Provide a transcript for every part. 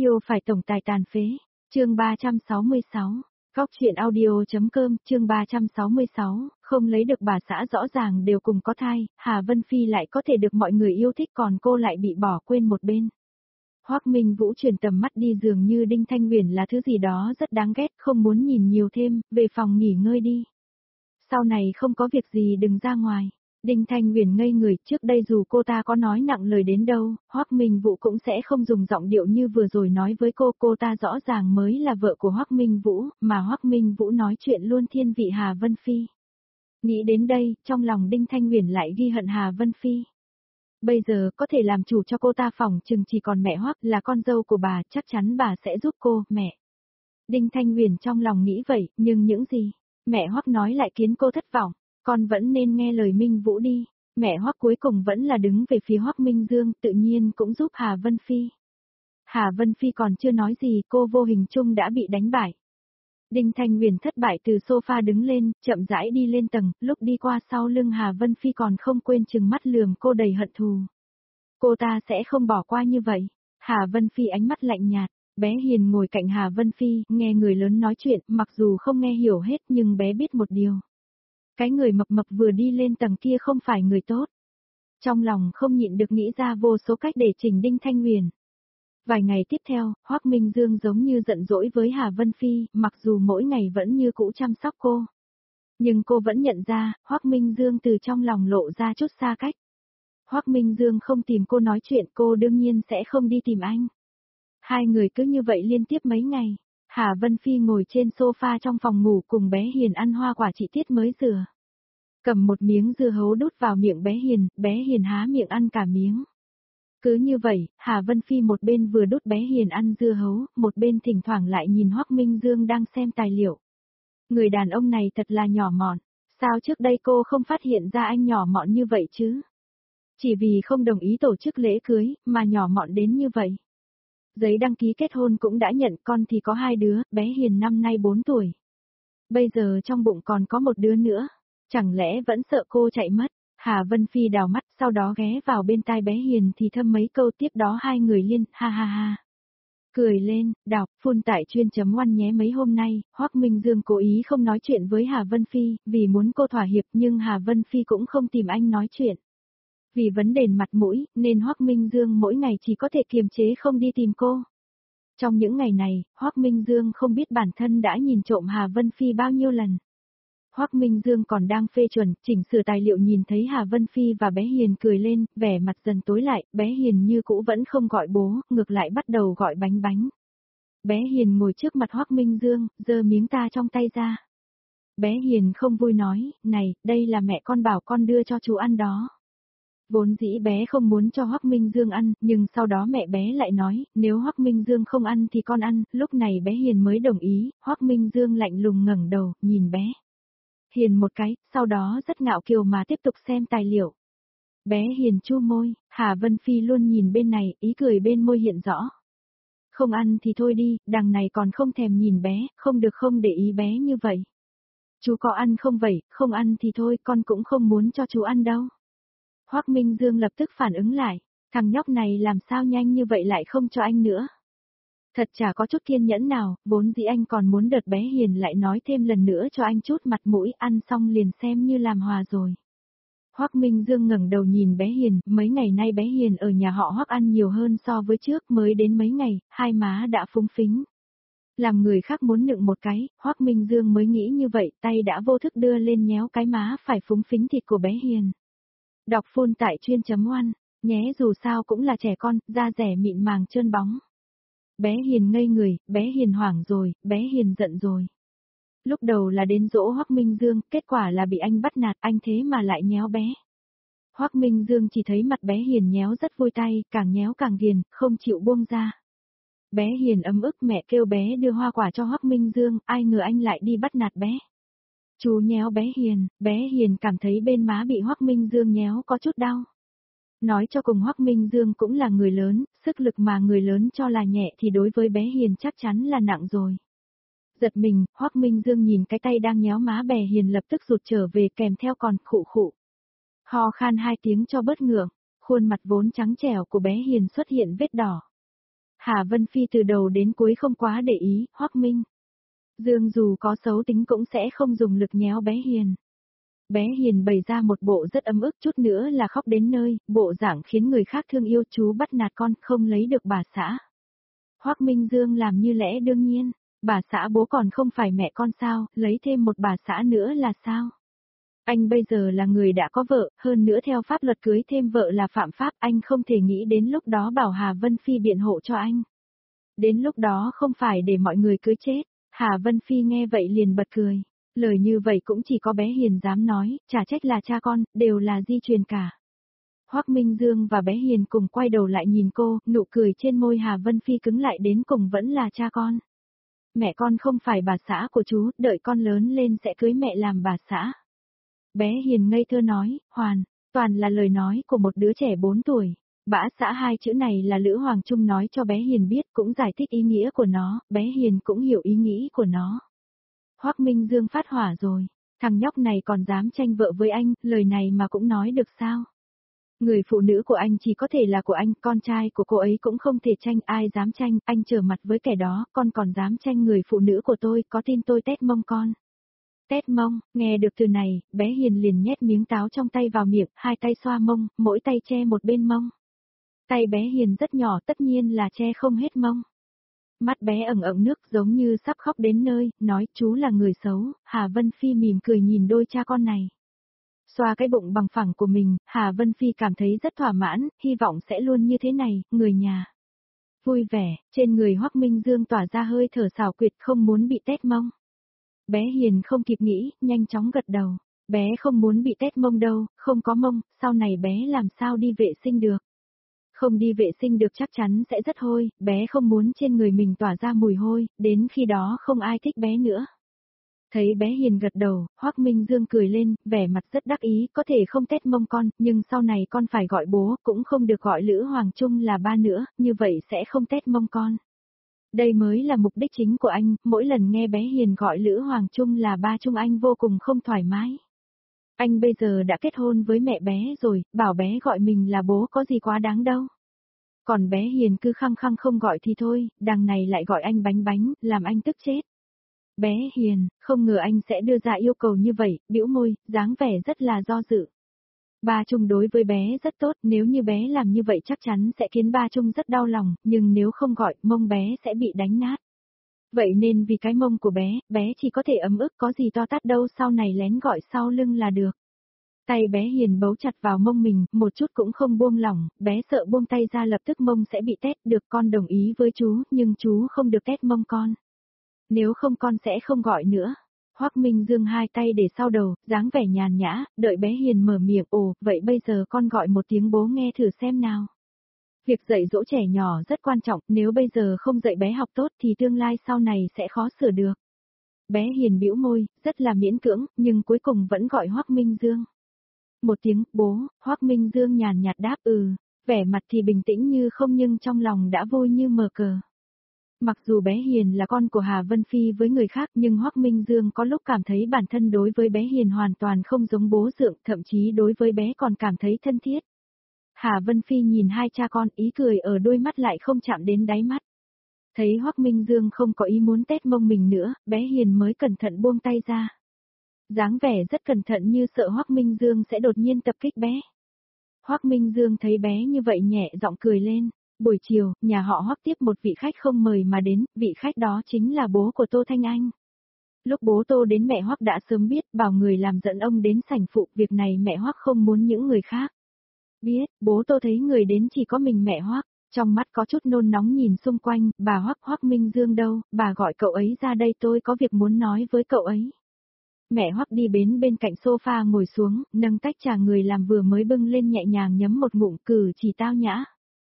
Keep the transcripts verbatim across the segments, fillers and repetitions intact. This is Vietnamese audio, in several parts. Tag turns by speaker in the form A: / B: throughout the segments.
A: Yêu phải tổng tài tàn phế. Chương ba trăm sáu mươi sáu. Góc truyện audio.com, chương ba trăm sáu mươi sáu, không lấy được bà xã rõ ràng đều cùng có thai, Hà Vân Phi lại có thể được mọi người yêu thích còn cô lại bị bỏ quên một bên. Hoắc Minh Vũ chuyển tầm mắt đi dường như Đinh Thanh Huyền là thứ gì đó rất đáng ghét, không muốn nhìn nhiều thêm, về phòng nghỉ ngơi đi. Sau này không có việc gì đừng ra ngoài. Đinh Thanh Huyền ngây người, trước đây dù cô ta có nói nặng lời đến đâu, Hoắc Minh Vũ cũng sẽ không dùng giọng điệu như vừa rồi nói với cô, cô ta rõ ràng mới là vợ của Hoắc Minh Vũ, mà Hoắc Minh Vũ nói chuyện luôn thiên vị Hà Vân Phi. Nghĩ đến đây, trong lòng Đinh Thanh Huyền lại ghi hận Hà Vân Phi. Bây giờ có thể làm chủ cho cô ta phòng chừng chỉ còn mẹ Hoắc là con dâu của bà, chắc chắn bà sẽ giúp cô, mẹ. Đinh Thanh Huyền trong lòng nghĩ vậy, nhưng những gì mẹ Hoắc nói lại khiến cô thất vọng. Con vẫn nên nghe lời Minh Vũ đi. Mẹ Hoắc cuối cùng vẫn là đứng về phía Hoắc Minh Dương, tự nhiên cũng giúp Hà Vân Phi. Hà Vân Phi còn chưa nói gì, cô vô hình chung đã bị đánh bại. Đinh Thanh Huyền thất bại từ sofa đứng lên, chậm rãi đi lên tầng, lúc đi qua sau lưng Hà Vân Phi còn không quên chừng mắt lườm cô đầy hận thù. Cô ta sẽ không bỏ qua như vậy. Hà Vân Phi ánh mắt lạnh nhạt. Bé Hiền ngồi cạnh Hà Vân Phi, nghe người lớn nói chuyện, mặc dù không nghe hiểu hết nhưng bé biết một điều. Cái người mập mập vừa đi lên tầng kia không phải người tốt. Trong lòng không nhịn được nghĩ ra vô số cách để chỉnh Đinh Thanh Huyền. Vài ngày tiếp theo, Hoắc Minh Dương giống như giận dỗi với Hà Vân Phi, mặc dù mỗi ngày vẫn như cũ chăm sóc cô. Nhưng cô vẫn nhận ra, Hoắc Minh Dương từ trong lòng lộ ra chút xa cách. Hoắc Minh Dương không tìm cô nói chuyện, cô đương nhiên sẽ không đi tìm anh. Hai người cứ như vậy liên tiếp mấy ngày. Hà Vân Phi ngồi trên sofa trong phòng ngủ cùng bé Hiền ăn hoa quả chị Tiết mới rửa. Cầm một miếng dưa hấu đút vào miệng bé Hiền, bé Hiền há miệng ăn cả miếng. Cứ như vậy, Hà Vân Phi một bên vừa đút bé Hiền ăn dưa hấu, một bên thỉnh thoảng lại nhìn Hoắc Minh Dương đang xem tài liệu. Người đàn ông này thật là nhỏ mọn, sao trước đây cô không phát hiện ra anh nhỏ mọn như vậy chứ? Chỉ vì không đồng ý tổ chức lễ cưới, mà nhỏ mọn đến như vậy. Giấy đăng ký kết hôn cũng đã nhận, con thì có hai đứa, bé Hiền năm nay bốn tuổi. Bây giờ trong bụng còn có một đứa nữa, chẳng lẽ vẫn sợ cô chạy mất? Hà Vân Phi đào mắt, sau đó ghé vào bên tai bé Hiền thì thầm mấy câu, tiếp đó hai người liên, ha ha ha. Cười lên, đọc, phun tại chuyên chấm oan nhé. Mấy hôm nay, Hoắc Minh Dương cố ý không nói chuyện với Hà Vân Phi, vì muốn cô thỏa hiệp, nhưng Hà Vân Phi cũng không tìm anh nói chuyện. Vì vấn đề mặt mũi, nên Hoắc Minh Dương mỗi ngày chỉ có thể kiềm chế không đi tìm cô. Trong những ngày này, Hoắc Minh Dương không biết bản thân đã nhìn trộm Hà Vân Phi bao nhiêu lần. Hoắc Minh Dương còn đang phê chuẩn, chỉnh sửa tài liệu, nhìn thấy Hà Vân Phi và bé Hiền cười lên, vẻ mặt dần tối lại, bé Hiền như cũ vẫn không gọi bố, ngược lại bắt đầu gọi bánh bánh. Bé Hiền ngồi trước mặt Hoắc Minh Dương, giơ miếng ta trong tay ra. Bé Hiền không vui nói, này, đây là mẹ con bảo con đưa cho chú ăn đó. Vốn dĩ bé không muốn cho Hoắc Minh Dương ăn, nhưng sau đó mẹ bé lại nói, nếu Hoắc Minh Dương không ăn thì con ăn, lúc này bé Hiền mới đồng ý, Hoắc Minh Dương lạnh lùng ngẩng đầu, nhìn bé Hiền một cái, sau đó rất ngạo kiều mà tiếp tục xem tài liệu. Bé Hiền chu môi, Hà Vân Phi luôn nhìn bên này, ý cười bên môi hiện rõ. Không ăn thì thôi đi, đằng này còn không thèm nhìn bé, không được không để ý bé như vậy. Chú có ăn không vậy, không ăn thì thôi, con cũng không muốn cho chú ăn đâu. Hoắc Minh Dương lập tức phản ứng lại, thằng nhóc này làm sao nhanh như vậy lại không cho anh nữa. Thật chả có chút kiên nhẫn nào, vốn dĩ anh còn muốn đợt bé Hiền lại nói thêm lần nữa cho anh chút mặt mũi, ăn xong liền xem như làm hòa rồi. Hoắc Minh Dương ngẩng đầu nhìn bé Hiền, mấy ngày nay bé Hiền ở nhà họ Hoắc ăn nhiều hơn so với trước, mới đến mấy ngày, hai má đã phúng phính. Làm người khác muốn nựng một cái, Hoắc Minh Dương mới nghĩ như vậy, tay đã vô thức đưa lên nhéo cái má phải phúng phính thịt của bé Hiền. Đọc phun tại chuyên chấm oan, nhé, dù sao cũng là trẻ con, da rẻ mịn màng trơn bóng. Bé Hiền ngây người, bé Hiền hoảng rồi, bé Hiền giận rồi. Lúc đầu là đến dỗ Hoắc Minh Dương, kết quả là bị anh bắt nạt, anh thế mà lại nhéo bé. Hoắc Minh Dương chỉ thấy mặt bé Hiền nhéo rất vui tay, càng nhéo càng ghiền, không chịu buông ra. Bé Hiền ấm ức, mẹ kêu bé đưa hoa quả cho Hoắc Minh Dương, ai ngờ anh lại đi bắt nạt bé. Chú nhéo bé Hiền, bé Hiền cảm thấy bên má bị Hoắc Minh Dương nhéo có chút đau. Nói cho cùng Hoắc Minh Dương cũng là người lớn, sức lực mà người lớn cho là nhẹ thì đối với bé Hiền chắc chắn là nặng rồi. Giật mình, Hoắc Minh Dương nhìn cái tay đang nhéo má bé Hiền lập tức rụt trở về, kèm theo còn khụ khụ. Ho khan hai tiếng cho bớt ngượng, khuôn mặt vốn trắng trẻo của bé Hiền xuất hiện vết đỏ. Hà Vân Phi từ đầu đến cuối không quá để ý, Hoắc Minh Dương dù có xấu tính cũng sẽ không dùng lực nhéo bé Hiền. Bé Hiền bày ra một bộ rất ấm ức, chút nữa là khóc đến nơi, bộ dạng khiến người khác thương yêu, chú bắt nạt con, không lấy được bà xã. Hoắc Minh Dương làm như lẽ đương nhiên, bà xã bố còn không phải mẹ con sao, lấy thêm một bà xã nữa là sao? Anh bây giờ là người đã có vợ, hơn nữa theo pháp luật cưới thêm vợ là phạm pháp, anh không thể nghĩ đến lúc đó bảo Hà Vân Phi biện hộ cho anh. Đến lúc đó không phải để mọi người cưới chết. Hà Vân Phi nghe vậy liền bật cười. Lời như vậy cũng chỉ có bé Hiền dám nói, chả trách là cha con, đều là di truyền cả. Hoắc Minh Dương và bé Hiền cùng quay đầu lại nhìn cô, nụ cười trên môi Hà Vân Phi cứng lại, đến cùng vẫn là cha con. Mẹ con không phải bà xã của chú, đợi con lớn lên sẽ cưới mẹ làm bà xã. Bé Hiền ngây thơ nói, hoàn, toàn là lời nói của một đứa trẻ bốn tuổi. Bã xã hai chữ này là Lữ Hoàng Trung nói cho bé Hiền biết, cũng giải thích ý nghĩa của nó, bé Hiền cũng hiểu ý nghĩ của nó. Hoắc Minh Dương phát hỏa rồi, thằng nhóc này còn dám tranh vợ với anh, lời này mà cũng nói được sao? Người phụ nữ của anh chỉ có thể là của anh, con trai của cô ấy cũng không thể tranh, ai dám tranh, anh trở mặt với kẻ đó, con còn dám tranh người phụ nữ của tôi, có tin tôi tét mông con? Tét mông, nghe được từ này, bé Hiền liền nhét miếng táo trong tay vào miệng, hai tay xoa mông, mỗi tay che một bên mông. Tay bé Hiền rất nhỏ, tất nhiên là che không hết mông. Mắt bé ẩn ẩn nước giống như sắp khóc đến nơi, nói chú là người xấu. Hà Vân Phi mỉm cười nhìn đôi cha con này. Xoa cái bụng bằng phẳng của mình, Hà Vân Phi cảm thấy rất thỏa mãn, hy vọng sẽ luôn như thế này, người nhà. Vui vẻ, trên người Hoắc Minh Dương tỏa ra hơi thở xảo quyệt, không muốn bị tét mông. Bé Hiền không kịp nghĩ, nhanh chóng gật đầu. Bé không muốn bị tét mông đâu, không có mông, sau này bé làm sao đi vệ sinh được. Không đi vệ sinh được chắc chắn sẽ rất hôi, bé không muốn trên người mình tỏa ra mùi hôi, đến khi đó không ai thích bé nữa. Thấy bé Hiền gật đầu, Hoắc Minh Dương cười lên, vẻ mặt rất đắc ý, có thể không tét mông con, nhưng sau này con phải gọi bố, cũng không được gọi Lữ Hoàng Trung là ba nữa, như vậy sẽ không tét mông con. Đây mới là mục đích chính của anh, mỗi lần nghe bé Hiền gọi Lữ Hoàng Trung là ba Trung anh vô cùng không thoải mái. Anh bây giờ đã kết hôn với mẹ bé rồi, bảo bé gọi mình là bố có gì quá đáng đâu. Còn bé Hiền cứ khăng khăng không gọi thì thôi, đằng này lại gọi anh bánh bánh, làm anh tức chết. Bé Hiền, không ngờ anh sẽ đưa ra yêu cầu như vậy, bĩu môi, dáng vẻ rất là do dự. Ba Trung đối với bé rất tốt, nếu như bé làm như vậy chắc chắn sẽ khiến ba Trung rất đau lòng, nhưng nếu không gọi, mông bé sẽ bị đánh nát. Vậy nên vì cái mông của bé, bé chỉ có thể ấm ức, có gì to tát đâu, sau này lén gọi sau lưng là được. Tay bé Hiền bấu chặt vào mông mình, một chút cũng không buông lỏng, bé sợ buông tay ra lập tức mông sẽ bị tét, được con đồng ý với chú, nhưng chú không được tét mông con. Nếu không con sẽ không gọi nữa. Hoắc Minh Dương hai tay để sau đầu, dáng vẻ nhàn nhã, đợi bé Hiền mở miệng, ồ, vậy bây giờ con gọi một tiếng bố nghe thử xem nào. Việc dạy dỗ trẻ nhỏ rất quan trọng, nếu bây giờ không dạy bé học tốt thì tương lai sau này sẽ khó sửa được. Bé Hiền bĩu môi, rất là miễn cưỡng, nhưng cuối cùng vẫn gọi Hoắc Minh Dương. Một tiếng, bố, Hoắc Minh Dương nhàn nhạt đáp ừ, vẻ mặt thì bình tĩnh như không nhưng trong lòng đã vui như mờ cờ. Mặc dù bé Hiền là con của Hà Vân Phi với người khác nhưng Hoắc Minh Dương có lúc cảm thấy bản thân đối với bé Hiền hoàn toàn không giống bố dượng, thậm chí đối với bé còn cảm thấy thân thiết. Hà Vân Phi nhìn hai cha con, ý cười ở đôi mắt lại không chạm đến đáy mắt. Thấy Hoắc Minh Dương không có ý muốn tét mông mình nữa, bé Hiền mới cẩn thận buông tay ra. Dáng vẻ rất cẩn thận như sợ Hoắc Minh Dương sẽ đột nhiên tập kích bé. Hoắc Minh Dương thấy bé như vậy nhẹ giọng cười lên. Buổi chiều, nhà họ Hoắc tiếp một vị khách không mời mà đến, vị khách đó chính là bố của Tô Thanh Anh. Lúc bố Tô đến mẹ Hoắc đã sớm biết, bảo người làm dẫn ông đến sảnh phụ, việc này mẹ Hoắc không muốn những người khác biết, bố Tô thấy người đến chỉ có mình mẹ Hoắc, trong mắt có chút nôn nóng nhìn xung quanh, bà Hoắc Hoắc Minh Dương đâu, bà gọi cậu ấy ra đây tôi có việc muốn nói với cậu ấy. Mẹ Hoắc đi đến bên cạnh sofa ngồi xuống, nâng tách trà người làm vừa mới bưng lên nhẹ nhàng nhấm một ngụm, cử chỉ tao nhã.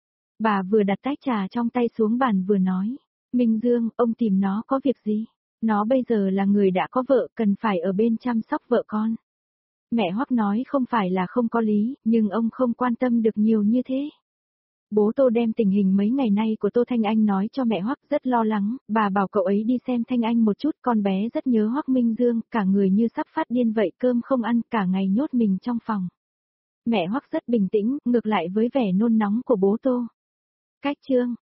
A: Bà vừa đặt tách trà trong tay xuống bàn vừa nói, Minh Dương, ông tìm nó có việc gì? Nó bây giờ là người đã có vợ, cần phải ở bên chăm sóc vợ con. Mẹ Hoắc nói không phải là không có lý, nhưng ông không quan tâm được nhiều như thế. Bố Tô đem tình hình mấy ngày nay của Tô Thanh Anh nói cho mẹ Hoắc, rất lo lắng, bà bảo cậu ấy đi xem Thanh Anh một chút, con bé rất nhớ Hoắc Minh Dương, cả người như sắp phát điên vậy, cơm không ăn, cả ngày nhốt mình trong phòng. Mẹ Hoắc rất bình tĩnh, ngược lại với vẻ nôn nóng của bố Tô. Cách chương